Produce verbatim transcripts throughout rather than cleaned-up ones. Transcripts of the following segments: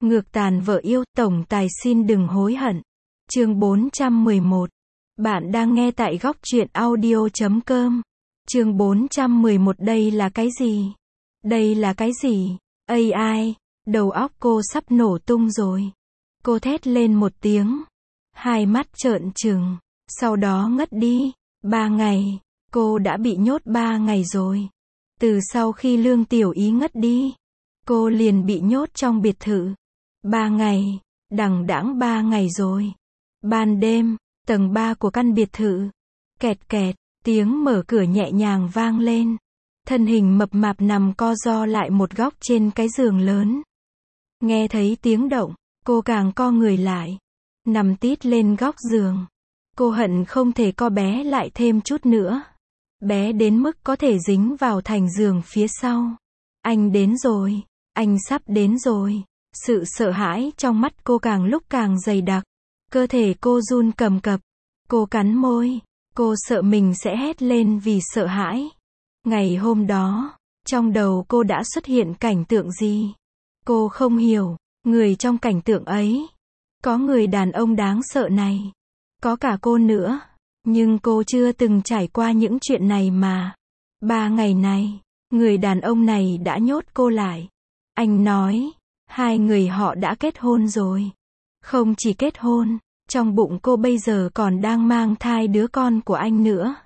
Ngược tàn vợ yêu, tổng tài xin đừng hối hận. Chương bốn trăm mười một. Bạn đang nghe tại góc truyện audio chấm com. Chương bốn trăm mười một. Đây là cái gì? Đây là cái gì? a i, đầu óc cô sắp nổ tung rồi. Cô thét lên một tiếng. Hai mắt trợn trừng. Sau đó ngất đi. Ba ngày. Cô đã bị nhốt ba ngày rồi. Từ sau khi Lương Tiểu Ý ngất đi, cô liền bị nhốt trong biệt thự. Ba ngày. Đằng đẵng ba ngày rồi. Ban đêm, tầng ba của căn biệt thự. Kẹt kẹt, tiếng mở cửa nhẹ nhàng vang lên. Thân hình mập mạp nằm co ro lại một góc trên cái giường lớn. Nghe thấy tiếng động, cô càng co người lại. Nằm tít lên góc giường. Cô hận không thể co bé lại thêm chút nữa. Bé đến mức có thể dính vào thành giường phía sau. Anh đến rồi. Anh sắp đến rồi. Sự sợ hãi trong mắt cô càng lúc càng dày đặc. Cơ thể cô run cầm cập. Cô cắn môi. Cô sợ mình sẽ hét lên vì sợ hãi. Ngày hôm đó, trong đầu cô đã xuất hiện cảnh tượng gì? Cô không hiểu. Người trong cảnh tượng ấy. Có người đàn ông đáng sợ này. Có cả cô nữa. Nhưng cô chưa từng trải qua những chuyện này mà. Ba ngày này, người đàn ông này đã nhốt cô lại. Anh nói, hai người họ đã kết hôn rồi. Không chỉ kết hôn, trong bụng cô bây giờ còn đang mang thai đứa con của anh nữa.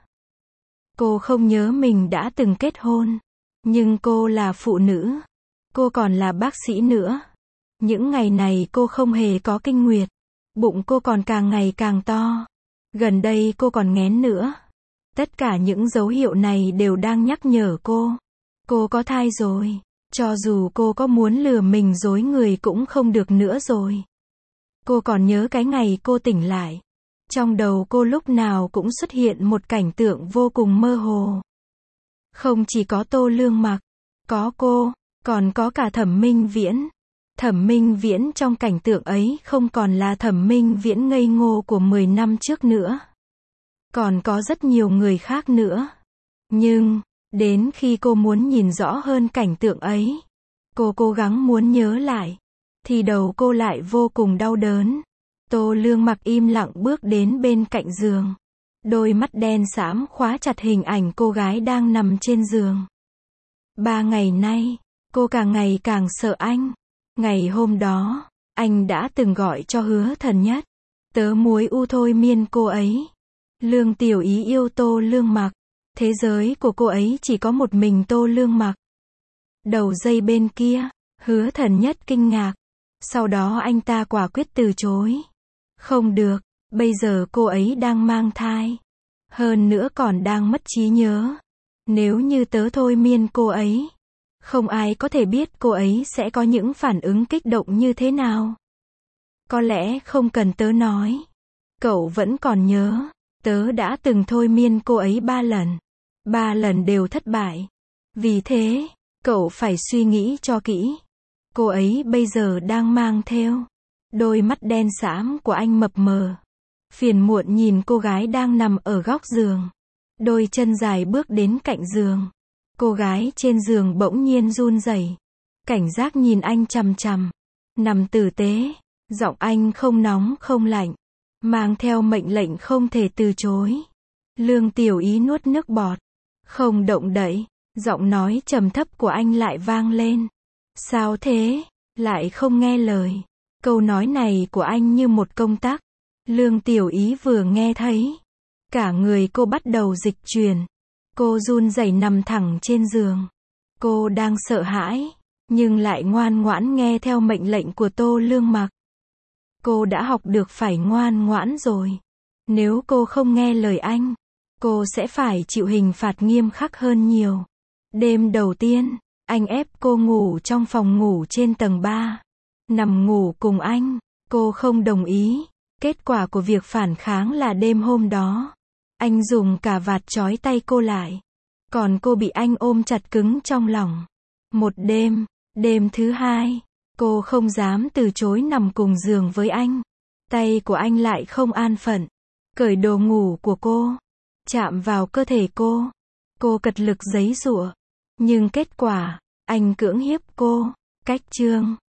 Cô không nhớ mình đã từng kết hôn. Nhưng cô là phụ nữ. Cô còn là bác sĩ nữa. Những ngày này cô không hề có kinh nguyệt. Bụng cô còn càng ngày càng to. Gần đây cô còn nghén nữa. Tất cả những dấu hiệu này đều đang nhắc nhở cô. Cô có thai rồi. Cho dù cô có muốn lừa mình dối người cũng không được nữa rồi. Cô còn nhớ cái ngày cô tỉnh lại. Trong đầu cô lúc nào cũng xuất hiện một cảnh tượng vô cùng mơ hồ. Không chỉ có Tô Lương Mặc, có cô, còn có cả Thẩm Minh Viễn. Thẩm Minh Viễn trong cảnh tượng ấy không còn là Thẩm Minh Viễn ngây ngô của mười năm trước nữa. Còn có rất nhiều người khác nữa. Nhưng, đến khi cô muốn nhìn rõ hơn cảnh tượng ấy, cô cố gắng muốn nhớ lại, thì đầu cô lại vô cùng đau đớn. Tô Lương Mặc im lặng bước đến bên cạnh giường. Đôi mắt đen xám khóa chặt hình ảnh cô gái đang nằm trên giường. Ba ngày nay, cô càng ngày càng sợ anh. Ngày hôm đó, anh đã từng gọi cho Hứa Thần Nhất. Tớ muối u thôi miên cô ấy. Lương Tiểu Ý yêu Tô Lương Mặc. Thế giới của cô ấy chỉ có một mình Tô Lương Mặc. Đầu dây bên kia, Hứa Thần Nhất kinh ngạc. Sau đó anh ta quả quyết từ chối. Không được, bây giờ cô ấy đang mang thai. Hơn nữa còn đang mất trí nhớ. Nếu như tớ thôi miên cô ấy, không ai có thể biết cô ấy sẽ có những phản ứng kích động như thế nào. Có lẽ không cần tớ nói. Cậu vẫn còn nhớ, tớ đã từng thôi miên cô ấy ba lần. Ba lần đều thất bại. Vì thế, cậu phải suy nghĩ cho kỹ. Cô ấy bây giờ đang mang theo. Đôi mắt đen xám của anh mập mờ. Phiền muộn nhìn cô gái đang nằm ở góc giường. Đôi chân dài bước đến cạnh giường. Cô gái trên giường bỗng nhiên run rẩy. Cảnh giác nhìn anh chằm chằm. Nằm tử tế. Giọng anh không nóng không lạnh. Mang theo mệnh lệnh không thể từ chối. Lương Tiểu Ý nuốt nước bọt. Không động đậy. Giọng nói trầm thấp của anh lại vang lên. Sao thế? Lại không nghe lời. Câu nói này của anh như một công tắc. Lương Tiểu Ý vừa nghe thấy. Cả người cô bắt đầu dịch chuyển. Cô run rẩy nằm thẳng trên giường. Cô đang sợ hãi, nhưng lại ngoan ngoãn nghe theo mệnh lệnh của Tô Lương Mặc. Cô đã học được phải ngoan ngoãn rồi. Nếu cô không nghe lời anh, cô sẽ phải chịu hình phạt nghiêm khắc hơn nhiều. Đêm đầu tiên, anh ép cô ngủ trong phòng ngủ trên tầng ba. Nằm ngủ cùng anh, cô không đồng ý. Kết quả của việc phản kháng là đêm hôm đó, anh dùng cả vạt trói tay cô lại. Còn cô bị anh ôm chặt cứng trong lòng. Một đêm, đêm thứ hai, cô không dám từ chối nằm cùng giường với anh. Tay của anh lại không an phận. Cởi đồ ngủ của cô. Chạm vào cơ thể cô. Cô cật lực giãy giụa. Nhưng kết quả, anh cưỡng hiếp cô. Cách chương